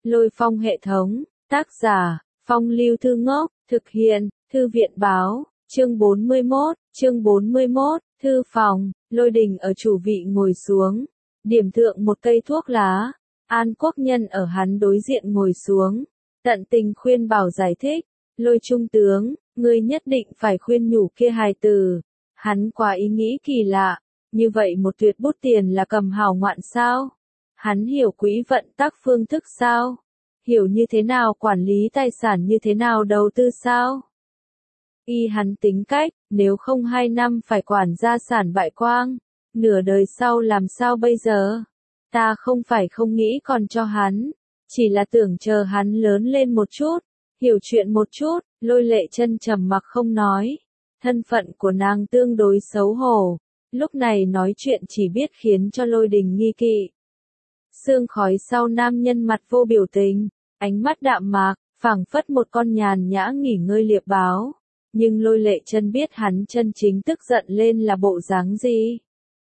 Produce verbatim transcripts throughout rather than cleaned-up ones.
Lôi Phong hệ thống, tác giả, Phong Lưu Thư Ngốc, thực hiện, Thư viện báo, chương bốn mươi mốt, chương bốn mươi mốt, thư phòng, Lôi Đình ở chủ vị ngồi xuống, điểm thượng một cây thuốc lá, An Quốc Nhân ở hắn đối diện ngồi xuống, tận tình khuyên bảo giải thích, Lôi Trung tướng, ngươi nhất định phải khuyên nhủ kia hài tử, hắn quá ý nghĩ kỳ lạ, như vậy một tuyệt bút tiền là cầm hào ngoạn sao? Hắn hiểu quỹ vận tắc phương thức sao? Hiểu như thế nào quản lý tài sản như thế nào đầu tư sao? Y hắn tính cách, nếu không hai năm phải quản gia sản bại quang, nửa đời sau làm sao bây giờ? Ta không phải không nghĩ còn cho hắn, chỉ là tưởng chờ hắn lớn lên một chút, hiểu chuyện một chút, Lôi Lệ Chân trầm mặc không nói. Thân phận của nàng tương đối xấu hổ, lúc này nói chuyện chỉ biết khiến cho Lôi Đình nghi kỵ. Sương khói sau nam nhân mặt vô biểu tình, ánh mắt đạm mạc, phảng phất một con nhàn nhã nghỉ ngơi liệp báo. Nhưng Lôi Lệ Chân biết hắn chân chính tức giận lên là bộ dáng gì.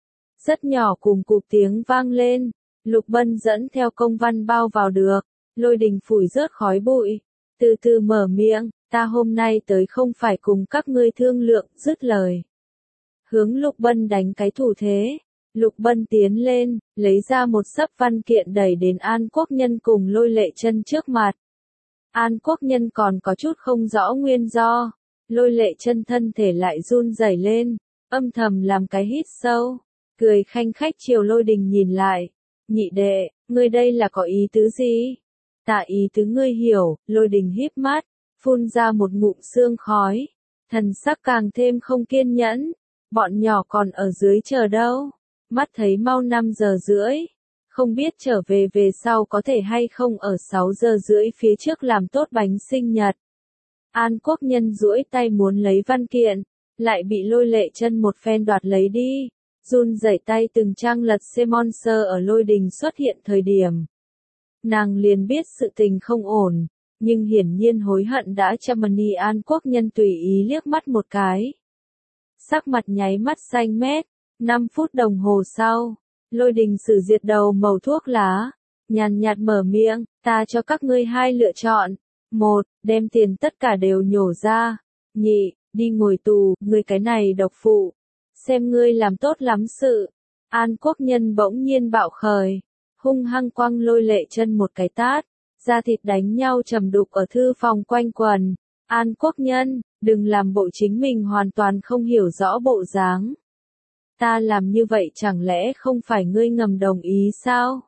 Rất nhỏ cùng cụp tiếng vang lên, Lục Bân dẫn theo công văn bao vào được, Lôi Đình phủi rớt khói bụi, từ từ mở miệng, ta hôm nay tới không phải cùng các ngươi thương lượng, dứt lời. Hướng Lục Bân đánh cái thủ thế, Lục Bân tiến lên, lấy ra một sấp văn kiện đẩy đến An Quốc Nhân cùng Lôi Lệ Chân trước mặt. An Quốc Nhân còn có chút không rõ nguyên do, Lôi Lệ Chân thân thể lại run rẩy lên, âm thầm làm cái hít sâu, cười khanh khách chiều Lôi Đình nhìn lại, nhị đệ, ngươi đây là có ý tứ gì? Tạ ý tứ ngươi hiểu, Lôi Đình híp mắt, phun ra một ngụm sương khói, thần sắc càng thêm không kiên nhẫn, bọn nhỏ còn ở dưới chờ đâu, mắt thấy mau năm giờ rưỡi, không biết trở về về sau có thể hay không ở sáu giờ rưỡi phía trước làm tốt bánh sinh nhật. An Quốc Nhân duỗi tay muốn lấy văn kiện, lại bị Lôi Lệ Chân một phen đoạt lấy đi, run rẩy tay từng trang lật xem monster ở Lôi Đình xuất hiện thời điểm. Nàng liền biết sự tình không ổn, nhưng hiển nhiên hối hận đã chăm mani. An Quốc Nhân tùy ý liếc mắt một cái. Sắc mặt nháy mắt xanh mét, năm phút đồng hồ sau, Lôi Đình sử diệt đầu mẩu thuốc lá, nhàn nhạt mở miệng, ta cho các ngươi hai lựa chọn. Một, đem tiền tất cả đều nhổ ra. Nhị, đi ngồi tù, ngươi cái này độc phụ. Xem ngươi làm tốt lắm sự. An Quốc Nhân bỗng nhiên bạo khởi, hung hăng quăng Lôi Lệ Chân một cái tát, da thịt đánh nhau trầm đục ở thư phòng quanh quần. An Quốc Nhân, đừng làm bộ chính mình hoàn toàn không hiểu rõ bộ dáng. Ta làm như vậy chẳng lẽ không phải ngươi ngầm đồng ý sao?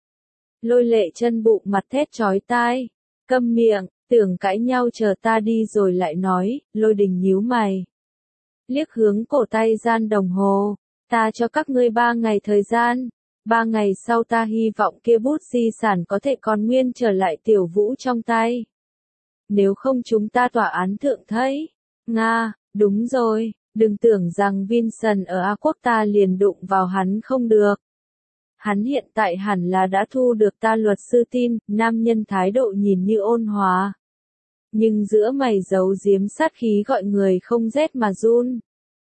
Lôi Lệ Chân bụng mặt thét chói tai, câm miệng, tưởng cãi nhau chờ ta đi rồi lại nói. Lôi Đình nhíu mày, liếc hướng cổ tay gian đồng hồ, ta cho các ngươi ba ngày thời gian, ba ngày sau ta hy vọng kia bút di sản có thể còn nguyên trở lại Tiểu Vũ trong tay. Nếu không chúng ta tòa án thượng thấy. Nga, đúng rồi, đừng tưởng rằng Vincent ở A Quốc ta liền đụng vào hắn không được. Hắn hiện tại hẳn là đã thu được ta luật sư tin. Nam nhân thái độ nhìn như ôn hòa, nhưng giữa mày giấu giếm sát khí gọi người không rét mà run.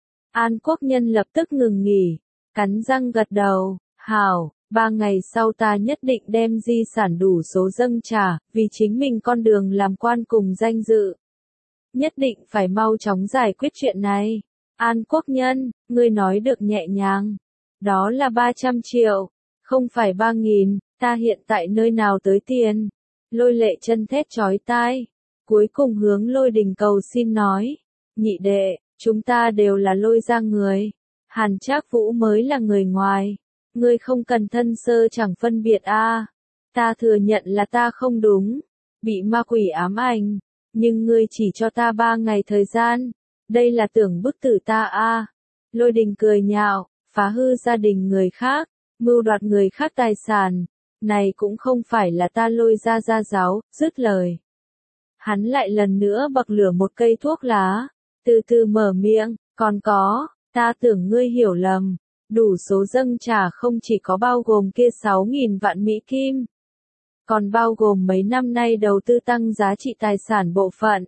An Quốc Nhân lập tức ngừng nghỉ, cắn răng gật đầu, hảo, ba ngày sau ta nhất định đem di sản đủ số dâng trả, vì chính mình con đường làm quan cùng danh dự. Nhất định phải mau chóng giải quyết chuyện này. An Quốc Nhân, ngươi nói được nhẹ nhàng. Đó là ba trăm triệu, không phải ba nghìn, ta hiện tại nơi nào tới tiền. Lôi Lệ Chân thét chói tai, cuối cùng hướng Lôi Đình cầu xin nói, nhị đệ, chúng ta đều là Lôi gia người, Hàn Trác Vũ mới là người ngoài, ngươi không cần thân sơ chẳng phân biệt a. À. Ta thừa nhận là ta không đúng, bị ma quỷ ám ảnh, nhưng ngươi chỉ cho ta ba ngày thời gian, đây là tưởng bức tử ta a. À. Lôi Đình cười nhạo, phá hư gia đình người khác, mưu đoạt người khác tài sản, này cũng không phải là ta Lôi gia gia giáo. Dứt lời, hắn lại lần nữa bậc lửa một cây thuốc lá, từ từ mở miệng, còn có, ta tưởng ngươi hiểu lầm, đủ số dâng trả không chỉ có bao gồm kia sáu nghìn vạn Mỹ Kim, còn bao gồm mấy năm nay đầu tư tăng giá trị tài sản bộ phận.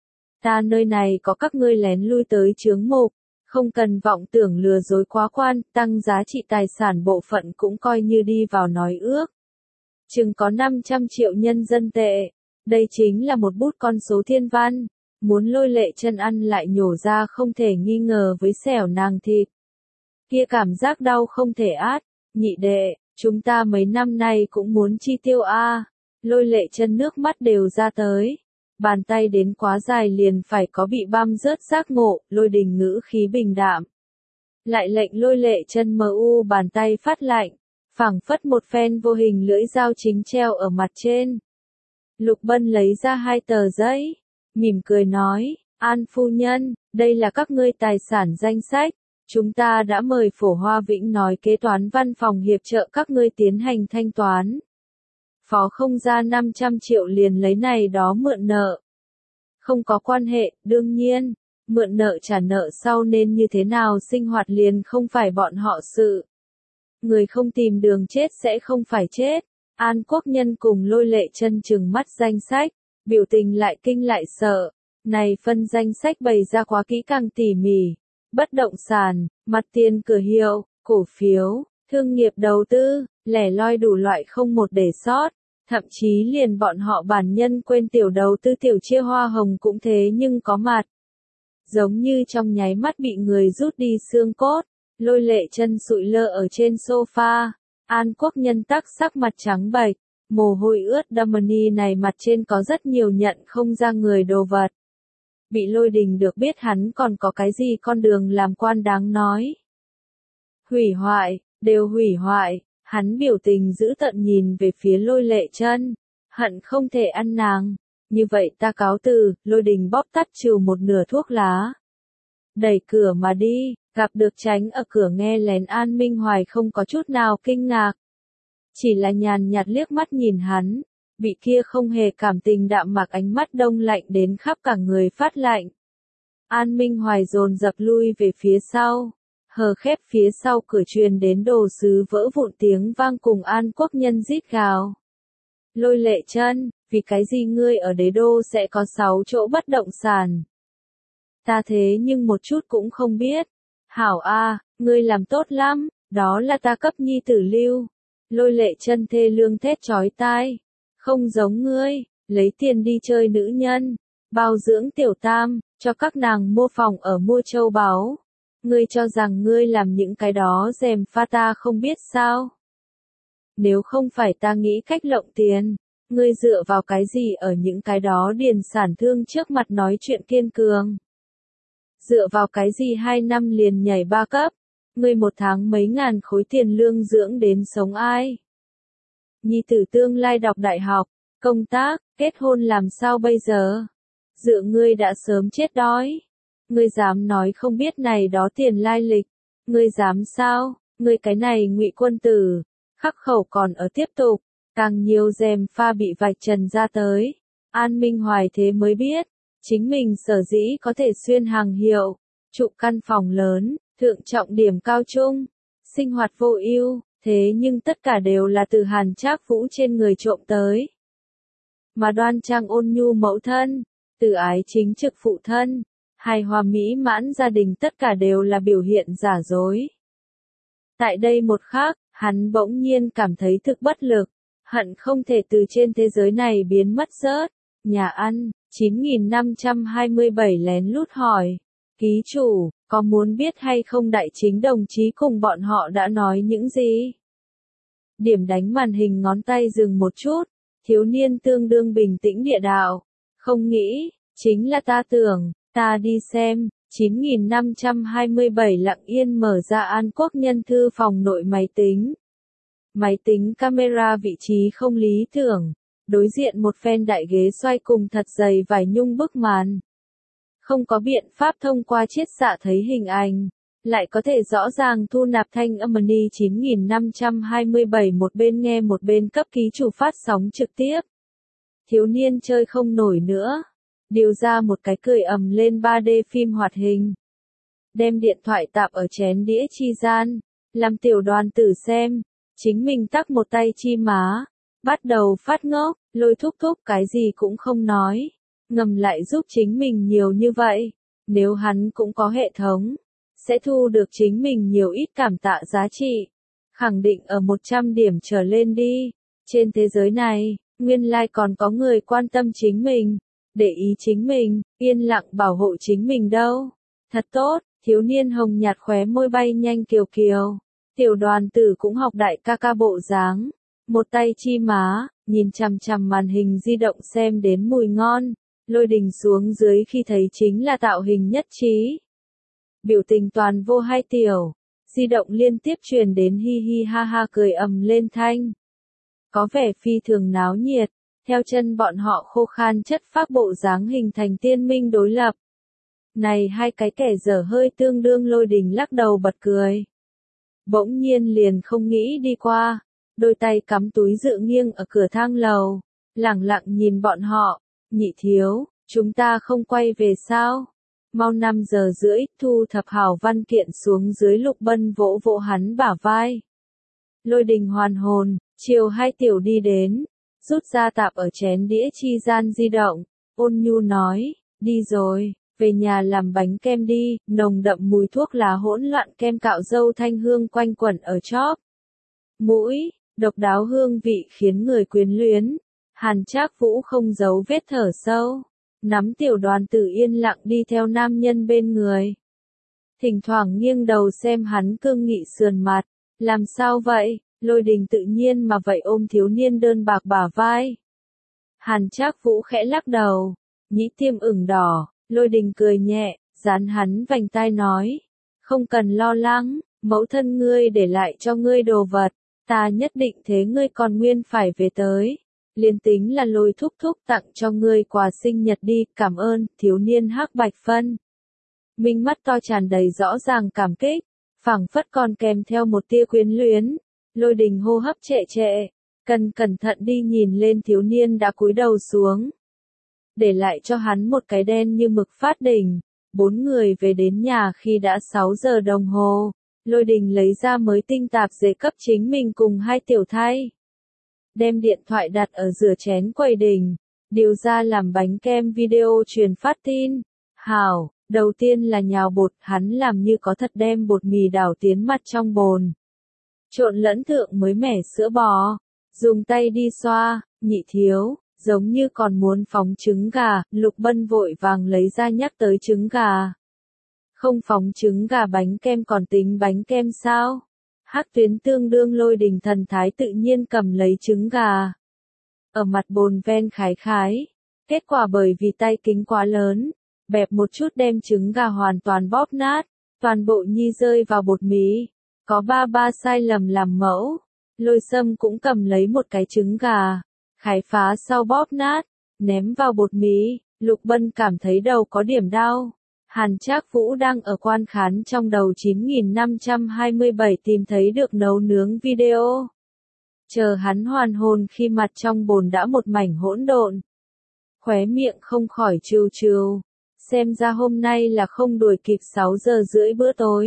Ta nơi này có các ngươi lén lui tới chướng mục, không cần vọng tưởng lừa dối quá quan, tăng giá trị tài sản bộ phận cũng coi như đi vào nói ước. chừng có năm trăm triệu nhân dân tệ. Đây chính là một bút con số thiên văn, muốn Lôi Lệ Chân ăn lại nhổ ra không thể nghi ngờ với xẻo nàng thịt. Kia cảm giác đau không thể át, nhị đệ, chúng ta mấy năm nay cũng muốn chi tiêu a. Lôi Lệ Chân nước mắt đều ra tới. Bàn tay đến quá dài liền phải có bị băm rớt giác ngộ, Lôi Đình ngữ khí bình đạm. Lại lệnh Lôi Lệ Chân mờ u bàn tay phát lạnh, phảng phất một phen vô hình lưỡi dao chính treo ở mặt trên. Lục Bân lấy ra hai tờ giấy, mỉm cười nói, An phu nhân, đây là các ngươi tài sản danh sách. Chúng ta đã mời Phổ Hoa Vĩnh nói kế toán văn phòng hiệp trợ các ngươi tiến hành thanh toán. Phó không ra năm trăm triệu liền lấy này đó mượn nợ. Không có quan hệ, đương nhiên, mượn nợ trả nợ sau nên như thế nào sinh hoạt liền không phải bọn họ sự. Người không tìm đường chết sẽ không phải chết. An Quốc Nhân cùng Lôi Lệ Chân trừng mắt danh sách, biểu tình lại kinh lại sợ. Này phân danh sách bày ra quá kỹ càng tỉ mỉ. Bất động sản, mặt tiền cửa hiệu, cổ phiếu, thương nghiệp đầu tư, lẻ loi đủ loại không một để sót. Thậm chí liền bọn họ bản nhân quên tiểu đầu tư tiểu chia hoa hồng cũng thế nhưng có mặt. Giống như trong nháy mắt bị người rút đi xương cốt, Lôi Lệ Chân sụi lơ ở trên sofa. An Quốc Nhân tắc sắc mặt trắng bệch, mồ hôi ướt đầm ni này mặt trên có rất nhiều nhận không ra người đồ vật. Bị Lôi Đình được biết hắn còn có cái gì con đường làm quan đáng nói. Hủy hoại, đều hủy hoại, hắn biểu tình dữ tợn nhìn về phía Lôi Lệ Chân, hận không thể ăn nàng. Như vậy ta cáo từ, Lôi Đình bóp tắt trừ một nửa thuốc lá. Đẩy cửa mà đi, gặp được tránh ở cửa nghe lén An Minh Hoài không có chút nào kinh ngạc. Chỉ là nhàn nhạt liếc mắt nhìn hắn, bị kia không hề cảm tình đạm mạc ánh mắt đông lạnh đến khắp cả người phát lạnh. An Minh Hoài dồn dập lui về phía sau, hờ khép phía sau cửa truyền đến đồ sứ vỡ vụn tiếng vang cùng An Quốc Nhân rít gào. Lôi Lệ Chân, vì cái gì ngươi ở đế đô sẽ có sáu chỗ bất động sản? Ta thế nhưng một chút cũng không biết. Hảo a, ngươi làm tốt lắm, đó là ta cấp nhi tử lưu. Lôi Lệ Chân thê lương thét chói tai. Không giống ngươi, lấy tiền đi chơi nữ nhân, bao dưỡng tiểu tam, cho các nàng mua phòng ở mua châu báu. Ngươi cho rằng ngươi làm những cái đó dèm pha ta không biết sao? Nếu không phải ta nghĩ cách lộng tiền, ngươi dựa vào cái gì ở những cái đó điền sản thương trước mặt nói chuyện kiên cường? Dựa vào cái gì hai năm liền nhảy ba cấp? Ngươi một tháng mấy ngàn khối tiền lương dưỡng đến sống ai? Nhi tử tương lai đọc đại học, công tác, kết hôn làm sao bây giờ? Dựa ngươi đã sớm chết đói. Ngươi dám nói không biết này đó tiền lai lịch. Ngươi dám sao? Ngươi cái này ngụy quân tử. Khắc khẩu còn ở tiếp tục. Càng nhiều rèm pha bị vạch trần ra tới. An Minh Hoài thế mới biết. Chính mình sở dĩ có thể xuyên hàng hiệu. Trụ căn phòng lớn, thượng trọng điểm cao trung. Sinh hoạt vô ưu. Thế nhưng tất cả đều là từ Hàn Trác Vũ trên người trộm tới. Mà đoan trang ôn nhu mẫu thân, từ ái chính trực phụ thân, hài hòa mỹ mãn gia đình tất cả đều là biểu hiện giả dối. Tại đây một khắc, hắn bỗng nhiên cảm thấy thực bất lực, hận không thể từ trên thế giới này biến mất rớt. Nhà ăn, chín nghìn năm trăm hai mươi bảy lén lút hỏi. Ký chủ, có muốn biết hay không đại chính đồng chí cùng bọn họ đã nói những gì? Điểm đánh màn hình ngón tay dừng một chút, thiếu niên tương đương bình tĩnh địa đạo. Không nghĩ, chính là ta tưởng, ta đi xem. chín nghìn năm trăm hai mươi bảy lặng yên mở ra An Quốc Nhân thư phòng nội máy tính. Máy tính camera vị trí không lý tưởng, đối diện một phen đại ghế xoay cùng thật dày vải nhung bức màn. Không có biện pháp thông qua chiết xạ thấy hình ảnh, lại có thể rõ ràng thu nạp thanh âm ni chín nghìn năm trăm hai mươi bảy một bên nghe một bên cấp ký chủ phát sóng trực tiếp. Thiếu niên chơi không nổi nữa, điều ra một cái cười ầm lên ba D phim hoạt hình. Đem điện thoại tạp ở chén đĩa chi gian, làm tiểu đoàn tử xem, chính mình tắc một tay chi má, bắt đầu phát ngốc, Lôi thúc thúc cái gì cũng không nói, ngầm lại giúp chính mình nhiều như vậy, nếu hắn cũng có hệ thống, sẽ thu được chính mình nhiều ít cảm tạ giá trị, khẳng định ở một trăm điểm trở lên đi, Trên thế giới này, nguyên lai còn có người quan tâm chính mình, để ý chính mình, yên lặng bảo hộ chính mình đâu. Thật tốt, thiếu niên hồng nhạt khóe môi bay nhanh kiều kiều. Tiểu đoàn tử cũng học đại ca ca bộ dáng. Một tay chi má, nhìn chằm chằm màn hình di động xem đến mùi ngon. Lôi Đình xuống dưới khi thấy chính là tạo hình nhất trí. Biểu tình toàn vô hai tiểu. Di động liên tiếp truyền đến hi hi ha ha cười ầm lên thanh. Có vẻ phi thường náo nhiệt. Theo chân bọn họ khô khan chất phác bộ dáng hình thành tiên minh đối lập. Này hai cái kẻ dở hơi tương đương. Lôi Đình lắc đầu bật cười. Bỗng nhiên liền không nghĩ đi qua. Đôi tay cắm túi dựa nghiêng ở cửa thang lầu. Lẳng lặng nhìn bọn họ. Nhị thiếu, chúng ta không quay về sao? Mau năm giờ rưỡi, thu thập hảo văn kiện xuống dưới. Lục Bân vỗ vỗ hắn bả vai. Lôi Đình hoàn hồn, chiều hai tiểu đi đến. Rút ra tạp ở chén đĩa chi gian di động. Ôn nhu nói, đi rồi, về nhà làm bánh kem đi. Nồng đậm mùi thuốc lá hỗn loạn kem cạo dâu thanh hương quanh quẩn ở chóp mũi, độc đáo hương vị khiến người quyến luyến. Hàn Trác Vũ không giấu vết thở sâu, nắm tiểu đoàn tử yên lặng đi theo nam nhân bên người. Thỉnh thoảng nghiêng đầu xem hắn cương nghị sườn mặt, làm sao vậy? Lôi Đình tự nhiên mà vậy ôm thiếu niên đơn bạc bả vai. Hàn Trác Vũ khẽ lắc đầu, nhĩ tiêm ửng đỏ. Lôi Đình cười nhẹ, dán hắn vành tai nói, không cần lo lắng, mẫu thân ngươi để lại cho ngươi đồ vật, ta nhất định thế ngươi còn nguyên phải về tới. Liên tính là Lôi thúc thúc tặng cho ngươi quà sinh nhật đi, cảm ơn. Thiếu niên hắc bạch phân minh mắt to tràn đầy rõ ràng cảm kích, phảng phất còn kèm theo một tia quyến luyến. Lôi Đình hô hấp trệ trệ, cần cẩn thận đi nhìn lên thiếu niên đã cúi đầu xuống. Để lại cho hắn một cái đen như mực phát đỉnh. Bốn người về đến nhà khi đã sáu giờ đồng hồ. Lôi Đình lấy ra mới tinh tạp dề cấp chính mình cùng hai tiểu thay. Đem điện thoại đặt ở rửa chén quầy đỉnh. Điều ra làm bánh kem video truyền phát tin. Hảo, đầu tiên là nhào bột, hắn làm như có thật đem bột mì đảo tiến mặt trong bồn. Trộn lẫn thượng mới mẻ sữa bò. Dùng tay đi xoa, nhị thiếu. Giống như còn muốn phóng trứng gà. Lục Bân vội vàng lấy ra nhắc tới trứng gà. Không phóng trứng gà bánh kem còn tính bánh kem sao? Hắc Tuyến tương đương. Lôi Đình thần thái tự nhiên cầm lấy trứng gà. Ở mặt bồn ven khái khái. Kết quả bởi vì tay kính quá lớn, bẹp một chút đem trứng gà hoàn toàn bóp nát. Toàn bộ nhi rơi vào bột mì. Có ba ba sai lầm làm mẫu. Lôi Sâm cũng cầm lấy một cái trứng gà. Khái phá sau bóp nát, ném vào bột mì. Lục Bân cảm thấy đầu có điểm đau. Hàn Trác Vũ đang ở quan khán trong đầu chín nghìn năm trăm hai mươi bảy tìm thấy được nấu nướng video. Chờ hắn hoàn hồn khi mặt trong bồn đã một mảnh hỗn độn. Khóe miệng không khỏi trêu trêu. Xem ra hôm nay là không đuổi kịp sáu giờ rưỡi bữa tối.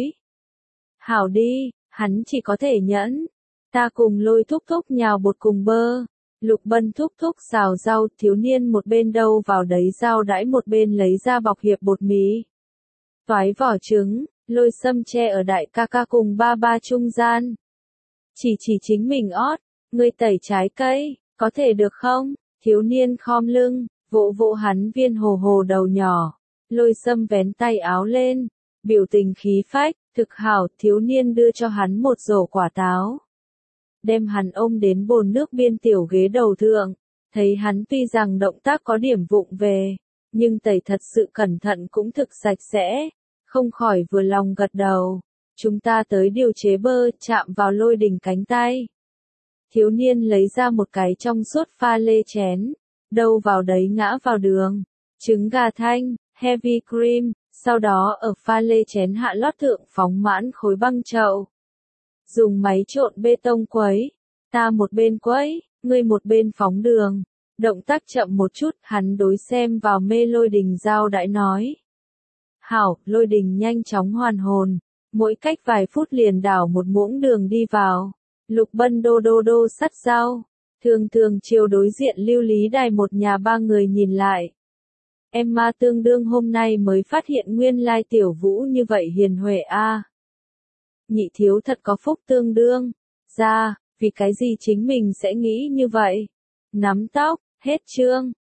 Hảo đi, hắn chỉ có thể nhẫn. Ta cùng Lôi thúc thúc nhào bột cùng bơ. Lục Bân thúc thúc xào rau. Thiếu niên một bên đâu vào đấy rau đãi một bên lấy ra bọc hiệp bột mì. Toái vỏ trứng. Lôi Sâm che ở đại ca ca cùng ba ba trung gian. Chỉ chỉ chính mình ót. Ngươi tẩy trái cây, có thể được không? Thiếu niên khom lưng, vỗ vỗ hắn viên hồ hồ đầu nhỏ. Lôi Sâm vén tay áo lên, biểu tình khí phách, thực hảo. Thiếu niên đưa cho hắn một rổ quả táo. Đem hắn ôm đến bồn nước biên tiểu ghế đầu thượng. Thấy hắn tuy rằng động tác có điểm vụng về, nhưng tẩy thật sự cẩn thận cũng thực sạch sẽ. Không khỏi vừa lòng gật đầu. Chúng ta tới điều chế bơ, chạm vào Lôi Đình cánh tay. Thiếu niên lấy ra một cái trong suốt pha lê chén. Đâu vào đấy ngã vào đường. Trứng gà thanh, heavy cream. Sau đó ở pha lê chén hạ lót thượng phóng mãn khối băng chậu. Dùng máy trộn bê tông quấy. Ta một bên quấy, ngươi một bên phóng đường. Động tác chậm một chút, hắn đối xem vào mê Lôi Đình giao đãi nói. Hảo, Lôi Đình nhanh chóng hoàn hồn. Mỗi cách vài phút liền đảo một muỗng đường đi vào. Lục Bân đô đô đô sắt rau. Thường thường chiều đối diện Lưu Lý Đài một nhà ba người nhìn lại. Emma tương đương hôm nay mới phát hiện nguyên lai tiểu Vũ như vậy hiền huệ a. Nhị thiếu thật có phúc tương đương. Ra, vì cái gì chính mình sẽ nghĩ như vậy. Nắm tóc, hết chương.